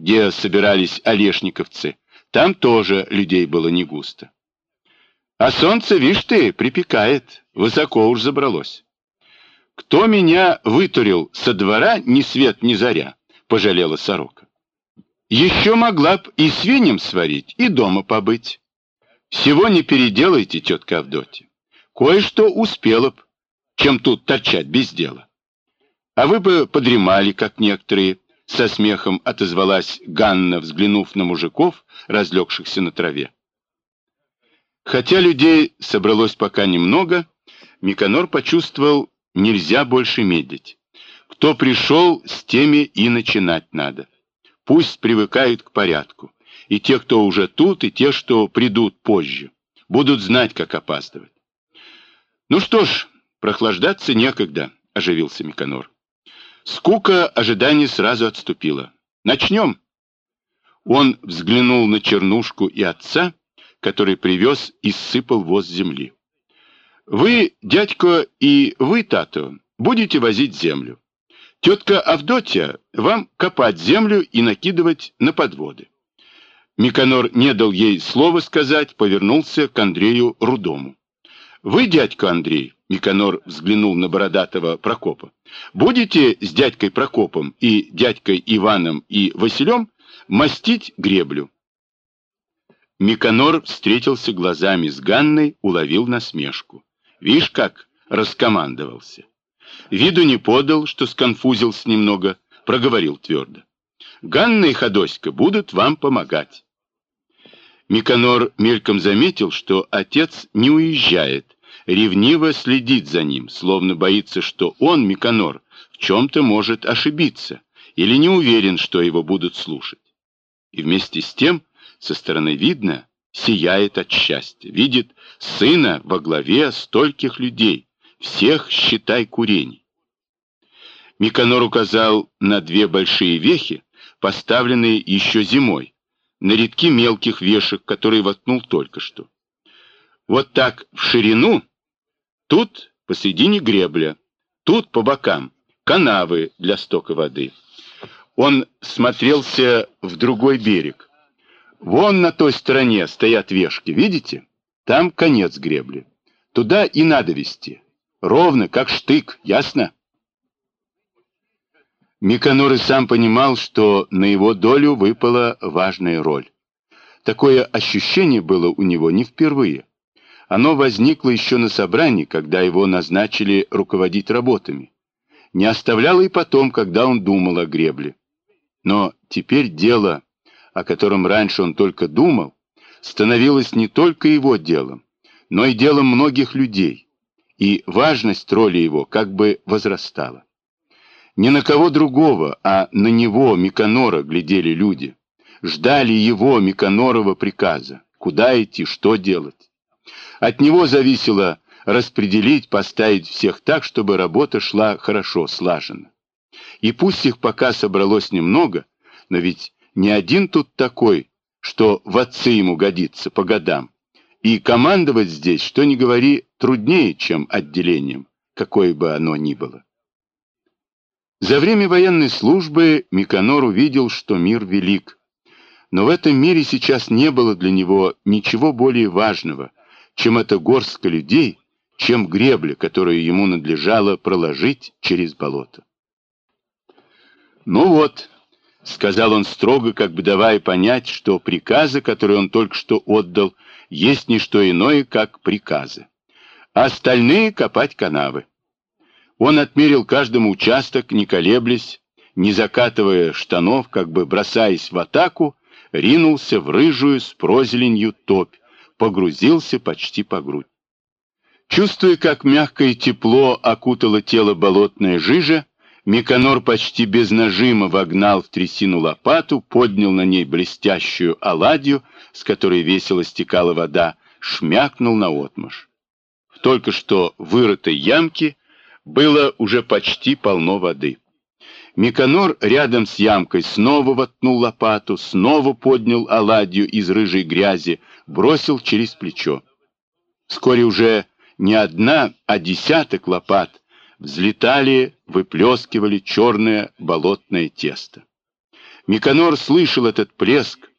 где собирались олешниковцы, там тоже людей было не густо. А солнце, вишь ты, припекает, высоко уж забралось. Кто меня вытурил со двора ни свет ни заря, пожалела сорока. Еще могла б и свиньям сварить, и дома побыть. Всего не переделайте, тетка Авдотья. Кое-что успела б, чем тут торчать без дела. А вы бы подремали, как некоторые, со смехом отозвалась Ганна, взглянув на мужиков, разлегшихся на траве. Хотя людей собралось пока немного, Миконор почувствовал, нельзя больше медлить. Кто пришел, с теми и начинать надо. Пусть привыкают к порядку. И те, кто уже тут, и те, что придут позже, будут знать, как опаздывать. Ну что ж, прохлаждаться некогда, оживился Миконор. Скука ожидания сразу отступила. Начнем. Он взглянул на Чернушку и отца, который привез и ссыпал воз земли. Вы, дядько, и вы, тато, будете возить землю. Тетка Авдотья вам копать землю и накидывать на подводы. Миконор не дал ей слова сказать, повернулся к Андрею Рудому. Вы, дядька Андрей, Миконор взглянул на бородатого Прокопа, будете с дядькой Прокопом и дядькой Иваном и Василем мастить греблю. Миконор встретился глазами с Ганной, уловил насмешку. Вишь, как раскомандовался. Виду не подал, что сконфузился немного, проговорил твердо. Ганна и Ходоська будут вам помогать. Миконор мельком заметил, что отец не уезжает, ревниво следит за ним, словно боится, что он, Миконор, в чем-то может ошибиться или не уверен, что его будут слушать. И вместе с тем, со стороны видно, сияет от счастья, видит сына во главе стольких людей, всех, считай, курений. Миконор указал на две большие вехи, поставленные еще зимой, на рядки мелких вешек, которые воткнул только что. Вот так в ширину, тут посредине гребля, тут по бокам канавы для стока воды. Он смотрелся в другой берег. Вон на той стороне стоят вешки, видите? Там конец гребли. Туда и надо вести. Ровно, как штык, ясно? Миконор и сам понимал, что на его долю выпала важная роль. Такое ощущение было у него не впервые. Оно возникло еще на собрании, когда его назначили руководить работами. Не оставляло и потом, когда он думал о гребле. Но теперь дело, о котором раньше он только думал, становилось не только его делом, но и делом многих людей, и важность роли его как бы возрастала. Не на кого другого, а на него, Миконора, глядели люди, ждали его, Миконорова, приказа, куда идти, что делать. От него зависело распределить, поставить всех так, чтобы работа шла хорошо, слаженно. И пусть их пока собралось немного, но ведь не один тут такой, что в отцы ему годится по годам. И командовать здесь, что ни говори, труднее, чем отделением, какое бы оно ни было. За время военной службы Миконор увидел, что мир велик. Но в этом мире сейчас не было для него ничего более важного, чем эта горстка людей, чем гребля, которую ему надлежало проложить через болото. «Ну вот», — сказал он строго, как бы давая понять, что приказы, которые он только что отдал, есть не что иное, как приказы. А остальные — копать канавы. Он отмерил каждому участок, не колеблясь, не закатывая штанов, как бы бросаясь в атаку, ринулся в рыжую с прозеленью топь, погрузился почти по грудь. Чувствуя, как мягкое тепло окутало тело болотная жижа, Миконор почти без нажима вогнал в трясину лопату, поднял на ней блестящую оладью, с которой весело стекала вода, шмякнул наотмашь. В только что вырытой ямке было уже почти полно воды. Миконор рядом с ямкой снова воткнул лопату, снова поднял оладью из рыжей грязи, бросил через плечо. Вскоре уже не одна, а десяток лопат взлетали, выплескивали черное болотное тесто. Никанор слышал этот плеск,